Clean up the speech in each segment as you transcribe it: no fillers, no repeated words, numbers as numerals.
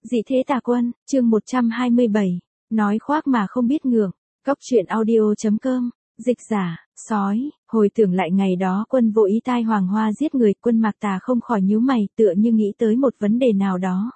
Dị thế tà quân, chương 127, nói khoác mà không biết ngượng, Cóc truyện audio.com, dịch giả, sói, hồi tưởng lại ngày đó Quân vô ý tai Hoàng Hoa giết người, Quân Mạc Tà không khỏi nhíu mày, tựa như nghĩ tới một vấn đề nào đó.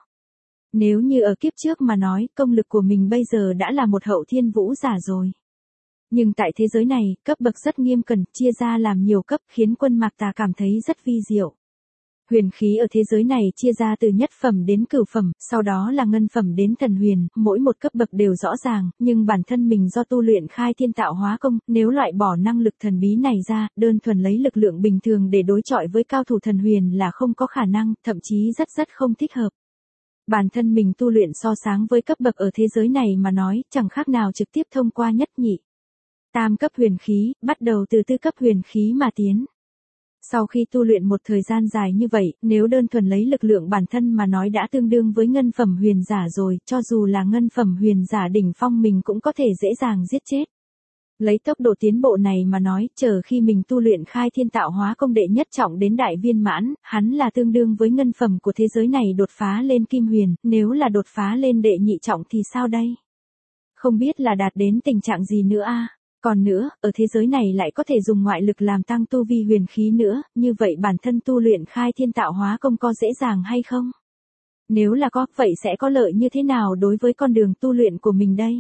Nếu như ở kiếp trước mà nói, công lực của mình bây giờ đã là một hậu thiên vũ giả rồi. Nhưng tại thế giới này, cấp bậc rất nghiêm cẩn, chia ra làm nhiều cấp khiến Quân Mạc Tà cảm thấy rất vi diệu. Huyền khí ở thế giới này chia ra từ nhất phẩm đến cửu phẩm, sau đó là ngân phẩm đến thần huyền, mỗi một cấp bậc đều rõ ràng, nhưng bản thân mình do tu luyện khai thiên tạo hóa công, nếu loại bỏ năng lực thần bí này ra, đơn thuần lấy lực lượng bình thường để đối chọi với cao thủ thần huyền là không có khả năng, thậm chí rất không thích hợp. Bản thân mình tu luyện so sáng với cấp bậc ở thế giới này mà nói, chẳng khác nào trực tiếp thông qua nhất nhị tam cấp huyền khí, bắt đầu từ tư cấp huyền khí mà tiến. Sau khi tu luyện một thời gian dài như vậy, nếu đơn thuần lấy lực lượng bản thân mà nói đã tương đương với ngân phẩm huyền giả rồi, cho dù là ngân phẩm huyền giả đỉnh phong mình cũng có thể dễ dàng giết chết. Lấy tốc độ tiến bộ này mà nói, chờ khi mình tu luyện khai thiên tạo hóa công đệ nhất trọng đến đại viên mãn, hắn là tương đương với ngân phẩm của thế giới này đột phá lên kim huyền, nếu là đột phá lên đệ nhị trọng thì sao đây? Không biết là đạt đến tình trạng gì nữa a? Còn nữa, ở thế giới này lại có thể dùng ngoại lực làm tăng tu vi huyền khí nữa, như vậy bản thân tu luyện khai thiên tạo hóa công có dễ dàng hay không? Nếu là có, vậy sẽ có lợi như thế nào đối với con đường tu luyện của mình đây?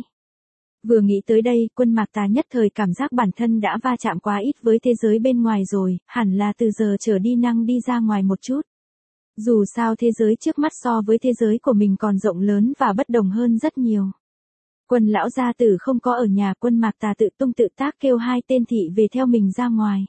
Vừa nghĩ tới đây, Quân Mạc Tà nhất thời cảm giác bản thân đã va chạm quá ít với thế giới bên ngoài rồi, hẳn là từ giờ trở đi năng đi ra ngoài một chút. Dù sao thế giới trước mắt so với thế giới của mình còn rộng lớn và bất đồng hơn rất nhiều. Quân lão gia tử không có ở nhà, Quân Mạc Tà tự tung tự tác kêu hai tên thị về theo mình ra ngoài.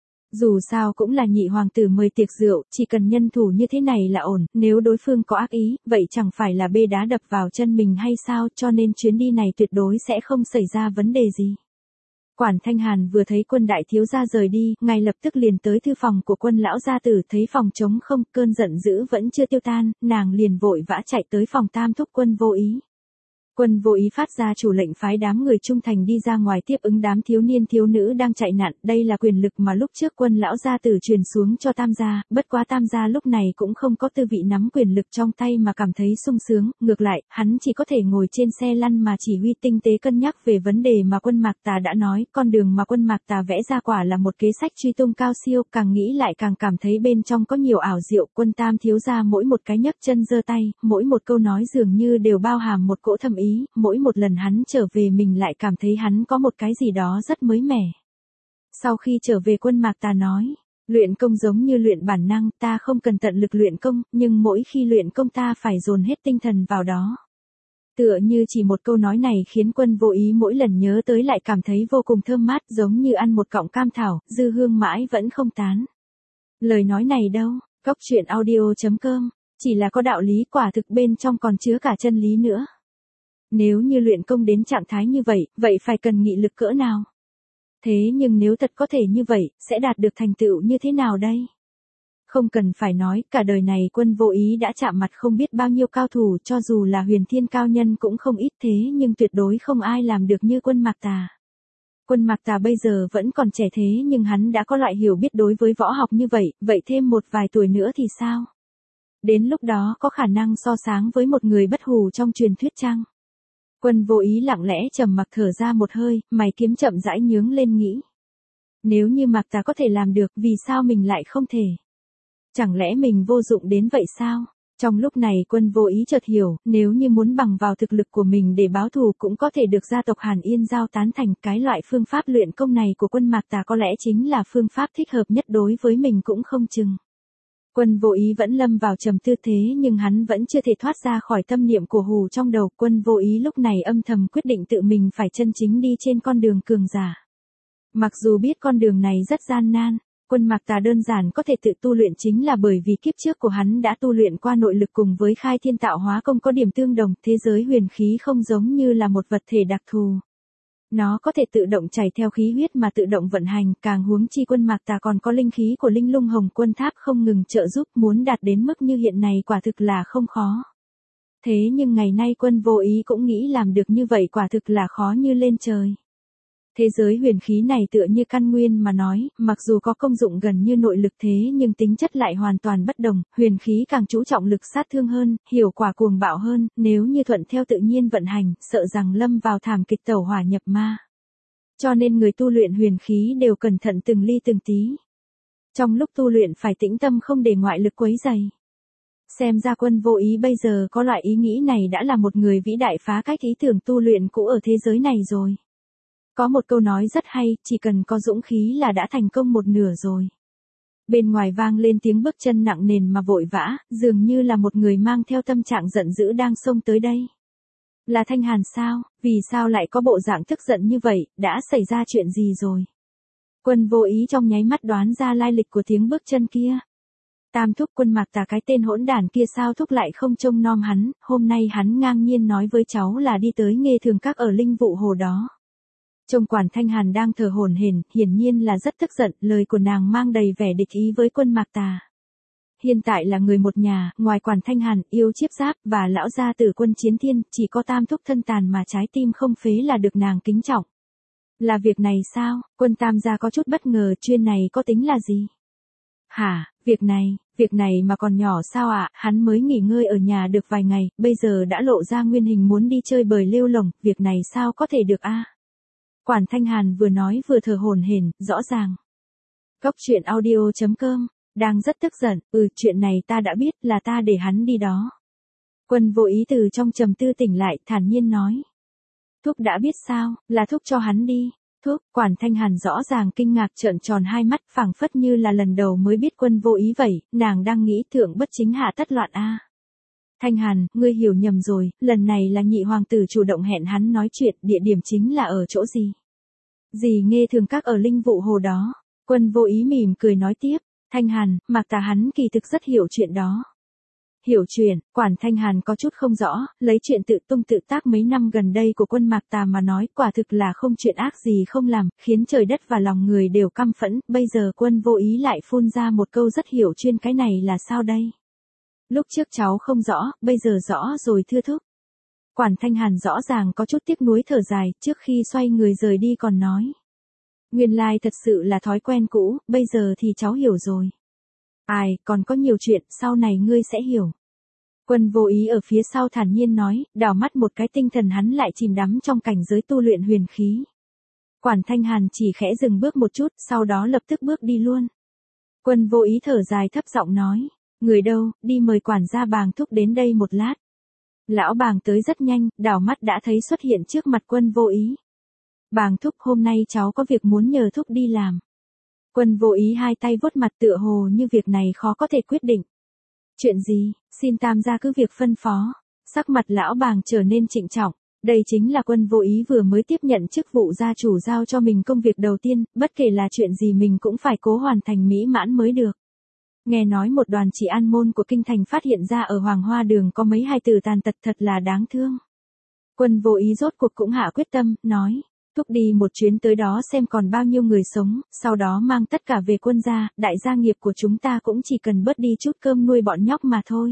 Dù sao cũng là nhị hoàng tử mời tiệc rượu, chỉ cần nhân thủ như thế này là ổn, nếu đối phương có ác ý, vậy chẳng phải là bê đá đập vào chân mình hay sao, cho nên chuyến đi này tuyệt đối sẽ không xảy ra vấn đề gì. Quản Thanh Hàn vừa thấy Quân đại thiếu gia rời đi, ngay lập tức liền tới thư phòng của Quân lão gia tử, thấy phòng trống không, cơn giận dữ vẫn chưa tiêu tan, nàng liền vội vã chạy tới phòng tam thúc Quân vô ý. Quân vô ý phát ra chủ lệnh phái đám người trung thành đi ra ngoài tiếp ứng đám thiếu niên thiếu nữ đang chạy nạn, đây là quyền lực mà lúc trước Quân lão gia tử truyền xuống cho Tam gia, bất quá Tam gia lúc này cũng không có tư vị nắm quyền lực trong tay mà cảm thấy sung sướng, ngược lại, hắn chỉ có thể ngồi trên xe lăn mà chỉ huy tinh tế cân nhắc về vấn đề mà Quân Mạc Tà đã nói, con đường mà Quân Mạc Tà vẽ ra quả là một kế sách truy tung cao siêu, càng nghĩ lại càng cảm thấy bên trong có nhiều ảo diệu, Quân Tam thiếu gia mỗi một cái nhấc chân giơ tay, mỗi một câu nói dường như đều bao hàm một cỗ thâm ý. Mỗi một lần hắn trở về mình lại cảm thấy hắn có một cái gì đó rất mới mẻ. Sau khi trở về Quân Mạc Tà nói, luyện công giống như luyện bản năng, ta không cần tận lực luyện công, nhưng mỗi khi luyện công ta phải dồn hết tinh thần vào đó. Tựa như chỉ một câu nói này khiến Quân vô ý mỗi lần nhớ tới lại cảm thấy vô cùng thơm mát, giống như ăn một cọng cam thảo, dư hương mãi vẫn không tán. Lời nói này đâu, Cóc truyện audio.com, chỉ là có đạo lý, quả thực bên trong còn chứa cả chân lý nữa. Nếu như luyện công đến trạng thái như vậy, vậy phải cần nghị lực cỡ nào? Thế nhưng nếu thật có thể như vậy, sẽ đạt được thành tựu như thế nào đây? Không cần phải nói, cả đời này Quân vô ý đã chạm mặt không biết bao nhiêu cao thủ, cho dù là huyền thiên cao nhân cũng không ít, thế nhưng tuyệt đối không ai làm được như Quân Mạc Tà. Quân Mạc Tà bây giờ vẫn còn trẻ thế nhưng hắn đã có loại hiểu biết đối với võ học như vậy, vậy thêm một vài tuổi nữa thì sao? Đến lúc đó có khả năng so sáng với một người bất hủ trong truyền thuyết chăng? Quân vô ý lặng lẽ trầm mặc thở ra một hơi, mày kiếm chậm rãi nhướng lên nghĩ. Nếu như Mạc Tà có thể làm được, vì sao mình lại không thể? Chẳng lẽ mình vô dụng đến vậy sao? Trong lúc này Quân vô ý chợt hiểu, nếu như muốn bằng vào thực lực của mình để báo thù cũng có thể được gia tộc Hàn Yên giao tán thành, cái loại phương pháp luyện công này của Quân Mạc Tà có lẽ chính là phương pháp thích hợp nhất đối với mình cũng không chừng. Quân vô ý vẫn lâm vào trầm tư thế nhưng hắn vẫn chưa thể thoát ra khỏi tâm niệm của hù trong đầu. Quân vô ý lúc này âm thầm quyết định tự mình phải chân chính đi trên con đường cường giả. Mặc dù biết con đường này rất gian nan, Quân Mạc Tà đơn giản có thể tự tu luyện chính là bởi vì kiếp trước của hắn đã tu luyện qua nội lực cùng với khai thiên tạo hóa công có điểm tương đồng, thế giới huyền khí không giống như là một vật thể đặc thù. Nó có thể tự động chảy theo khí huyết mà tự động vận hành, càng huống chi Quân Mạc Tà còn có linh khí của Linh Lung Hồng Quân Tháp không ngừng trợ giúp, muốn đạt đến mức như hiện này quả thực là không khó. Thế nhưng ngày nay Quân vô ý cũng nghĩ làm được như vậy quả thực là khó như lên trời. Thế giới huyền khí này tựa như căn nguyên mà nói, mặc dù có công dụng gần như nội lực thế nhưng tính chất lại hoàn toàn bất đồng, huyền khí càng chú trọng lực sát thương hơn, hiệu quả cuồng bạo hơn, nếu như thuận theo tự nhiên vận hành, sợ rằng lâm vào thảm kịch tẩu hỏa nhập ma. Cho nên người tu luyện huyền khí đều cẩn thận từng ly từng tí. Trong lúc tu luyện phải tĩnh tâm không để ngoại lực quấy rầy. Xem ra Quân Vô Ý bây giờ có loại ý nghĩ này đã là một người vĩ đại phá cách ý tưởng tu luyện cũ ở thế giới này rồi. Có một câu nói rất hay, chỉ cần có dũng khí là đã thành công một nửa rồi. Bên ngoài vang lên tiếng bước chân nặng nề mà vội vã, dường như là một người mang theo tâm trạng giận dữ đang xông tới đây. Là Thanh Hàn sao, vì sao lại có bộ dạng tức giận như vậy, đã xảy ra chuyện gì rồi? Quân Vô Ý trong nháy mắt đoán ra lai lịch của tiếng bước chân kia. Tam thúc Quân Mạc Tà cái tên hỗn đản kia sao thúc lại không trông nom hắn, hôm nay hắn ngang nhiên nói với cháu là đi tới Nghê Thường Các ở Linh Vụ Hồ đó. Trông Quản Thanh Hàn đang thở hổn hển, hiển nhiên là rất tức giận, lời của nàng mang đầy vẻ địch ý với Quân Mạc Tà. Hiện tại là người một nhà, ngoài Quản Thanh Hàn, Yêu Chiếp Giáp và lão gia tử Quân Chiến Thiên, chỉ có Tam thúc thân tàn mà trái tim không phế là được nàng kính trọng. Là việc này sao? Quân Tam gia có chút bất ngờ, chuyên này có tính là gì? Hả, việc này mà còn nhỏ sao ạ, hắn mới nghỉ ngơi ở nhà được vài ngày, bây giờ đã lộ ra nguyên hình muốn đi chơi bời lêu lổng, việc này sao có thể được a? Quản Thanh Hàn vừa nói vừa thở hổn hển, rõ ràng. Góc truyện audio.com, đang rất tức giận, chuyện này ta đã biết, là ta để hắn đi đó. Quân Vô Ý từ trong trầm tư tỉnh lại, thản nhiên nói. Thúc đã biết sao, là thúc cho hắn đi. Thúc, Quản Thanh Hàn rõ ràng kinh ngạc trợn tròn hai mắt, phảng phất như là lần đầu mới biết Quân Vô Ý vậy, nàng đang nghĩ thượng bất chính hạ tất loạn a. Thanh Hàn, ngươi hiểu nhầm rồi, lần này là nhị hoàng tử chủ động hẹn hắn nói chuyện, địa điểm chính là ở chỗ gì? Gì Nghê Thường Các ở Linh Vụ Hồ đó. Quân Vô Ý mỉm cười nói tiếp, Thanh Hàn, Mạc Tà hắn kỳ thực rất hiểu chuyện đó. Hiểu chuyện, Quản Thanh Hàn có chút không rõ, lấy chuyện tự tung tự tác mấy năm gần đây của Quân Mạc Tà mà nói, quả thực là không chuyện ác gì không làm, khiến trời đất và lòng người đều căm phẫn, bây giờ Quân Vô Ý lại phun ra một câu rất hiểu chuyên, cái này là sao đây? Lúc trước cháu không rõ, bây giờ rõ rồi thưa thúc. Quản Thanh Hàn rõ ràng có chút tiếc nuối thở dài, trước khi xoay người rời đi còn nói. Nguyên lai thật sự là thói quen cũ, bây giờ thì cháu hiểu rồi. Ai, còn có nhiều chuyện, sau này ngươi sẽ hiểu. Quân Vô Ý ở phía sau thản nhiên nói, đảo mắt một cái tinh thần hắn lại chìm đắm trong cảnh giới tu luyện huyền khí. Quản Thanh Hàn chỉ khẽ dừng bước một chút, sau đó lập tức bước đi luôn. Quân Vô Ý thở dài thấp giọng nói, người đâu, đi mời quản gia Bàng thúc đến đây một lát. Lão Bàng tới rất nhanh, đảo mắt đã thấy xuất hiện trước mặt Quân Vô Ý. Bàng thúc, hôm nay cháu có việc muốn nhờ thúc đi làm. Quân Vô Ý hai tay vuốt mặt tựa hồ như việc này khó có thể quyết định. Chuyện gì, xin Tam gia cứ việc phân phó. Sắc mặt lão Bàng trở nên trịnh trọng, đây chính là Quân Vô Ý vừa mới tiếp nhận chức vụ gia chủ giao cho mình công việc đầu tiên, bất kể là chuyện gì mình cũng phải cố hoàn thành mỹ mãn mới được. Nghe nói một đoàn chỉ an môn của kinh thành phát hiện ra ở Hoàng Hoa Đường có mấy hài tử tàn tật thật là đáng thương. Quân Vô Ý rốt cuộc cũng hạ quyết tâm, nói, thúc đi một chuyến tới đó xem còn bao nhiêu người sống, sau đó mang tất cả về quân gia, đại gia nghiệp của chúng ta cũng chỉ cần bớt đi chút cơm nuôi bọn nhóc mà thôi.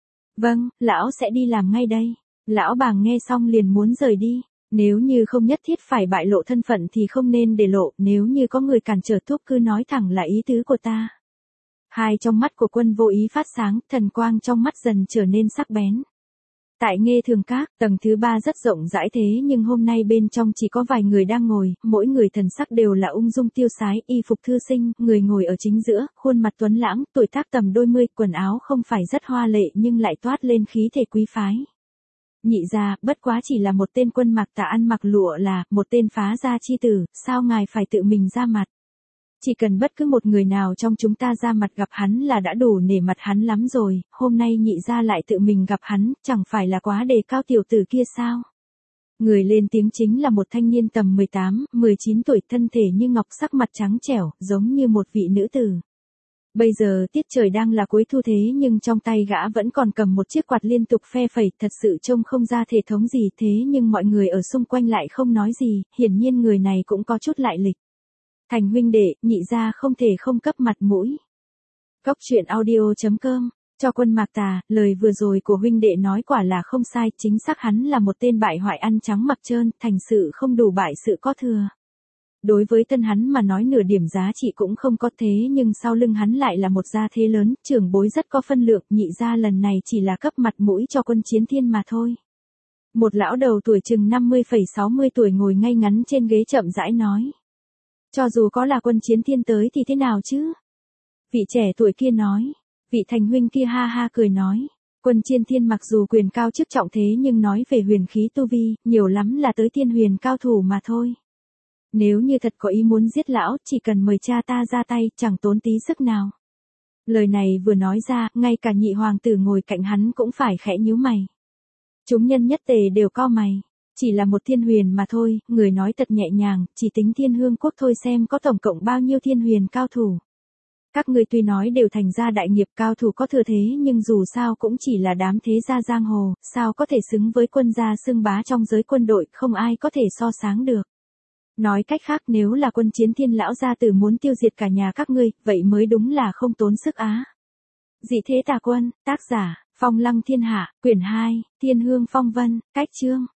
Vâng, lão sẽ đi làm ngay đây. Lão Bàng nghe xong liền muốn rời đi. Nếu như không nhất thiết phải bại lộ thân phận thì không nên để lộ, nếu như có người cản trở thúc cứ nói thẳng là ý tứ của ta. Hai trong mắt của Quân Vô Ý phát sáng, thần quang trong mắt dần trở nên sắc bén. Tại Nghê Thường Các, tầng thứ 3 rất rộng rãi thế nhưng hôm nay bên trong chỉ có vài người đang ngồi, mỗi người thần sắc đều là ung dung tiêu sái, y phục thư sinh, người ngồi ở chính giữa, khuôn mặt tuấn lãng, tuổi tác tầm đôi mươi, quần áo không phải rất hoa lệ nhưng lại toát lên khí thể quý phái. Nhị gia, bất quá chỉ là một tên Quân Mạc Tà ăn mặc lụa là, một tên phá gia chi tử, sao ngài phải tự mình ra mặt? Chỉ cần bất cứ một người nào trong chúng ta ra mặt gặp hắn là đã đủ nể mặt hắn lắm rồi, hôm nay nhị gia lại tự mình gặp hắn, chẳng phải là quá đề cao tiểu tử kia sao? Người lên tiếng chính là một thanh niên tầm 18, 19 tuổi, thân thể như ngọc, sắc mặt trắng trẻo, giống như một vị nữ tử. Bây giờ tiết trời đang là cuối thu thế nhưng trong tay gã vẫn còn cầm một chiếc quạt liên tục phe phẩy, thật sự trông không ra thể thống gì, thế nhưng mọi người ở xung quanh lại không nói gì, hiển nhiên người này cũng có chút lại lịch. Thành huynh đệ, nhị gia không thể không cấp mặt mũi. Góc truyện audio.com, cho Quân Mạc Tà, lời vừa rồi của huynh đệ nói quả là không sai, chính xác hắn là một tên bại hoại ăn trắng mặc trơn, thành sự không đủ bại sự có thừa. Đối với tân hắn mà nói nửa điểm giá trị cũng không có, thế nhưng sau lưng hắn lại là một gia thế lớn, trưởng bối rất có phân lượng, nhị gia lần này chỉ là cấp mặt mũi cho Quân Chiến Thiên mà thôi. Một lão đầu tuổi chừng 50-60 tuổi ngồi ngay ngắn trên ghế chậm rãi nói. Cho dù có là Quân Chiến Thiên tới thì thế nào chứ? Vị trẻ tuổi kia nói. Vị thành huynh kia ha ha cười nói. Quân Chiến Thiên mặc dù quyền cao chức trọng thế nhưng nói về huyền khí tu vi, nhiều lắm là tới thiên huyền cao thủ mà thôi. Nếu như thật có ý muốn giết lão, chỉ cần mời cha ta ra tay, chẳng tốn tí sức nào. Lời này vừa nói ra, ngay cả nhị hoàng tử ngồi cạnh hắn cũng phải khẽ nhíu mày. Chúng nhân nhất tề đều cau mày. Chỉ là một thiên huyền mà thôi, người nói thật nhẹ nhàng, chỉ tính Thiên Hương quốc thôi xem có tổng cộng bao nhiêu thiên huyền cao thủ. Các người tuy nói đều thành ra đại nghiệp cao thủ có thừa thế nhưng dù sao cũng chỉ là đám thế gia giang hồ, sao có thể xứng với quân gia xưng bá trong giới quân đội, không ai có thể so sánh được. Nói cách khác nếu là Quân Chiến Thiên lão gia tử muốn tiêu diệt cả nhà các ngươi, vậy mới đúng là không tốn sức á. Dị thế tà quân, tác giả, Phong Lăng Thiên Hạ, quyển 2, Thiên Hương Phong Vân, cách chương.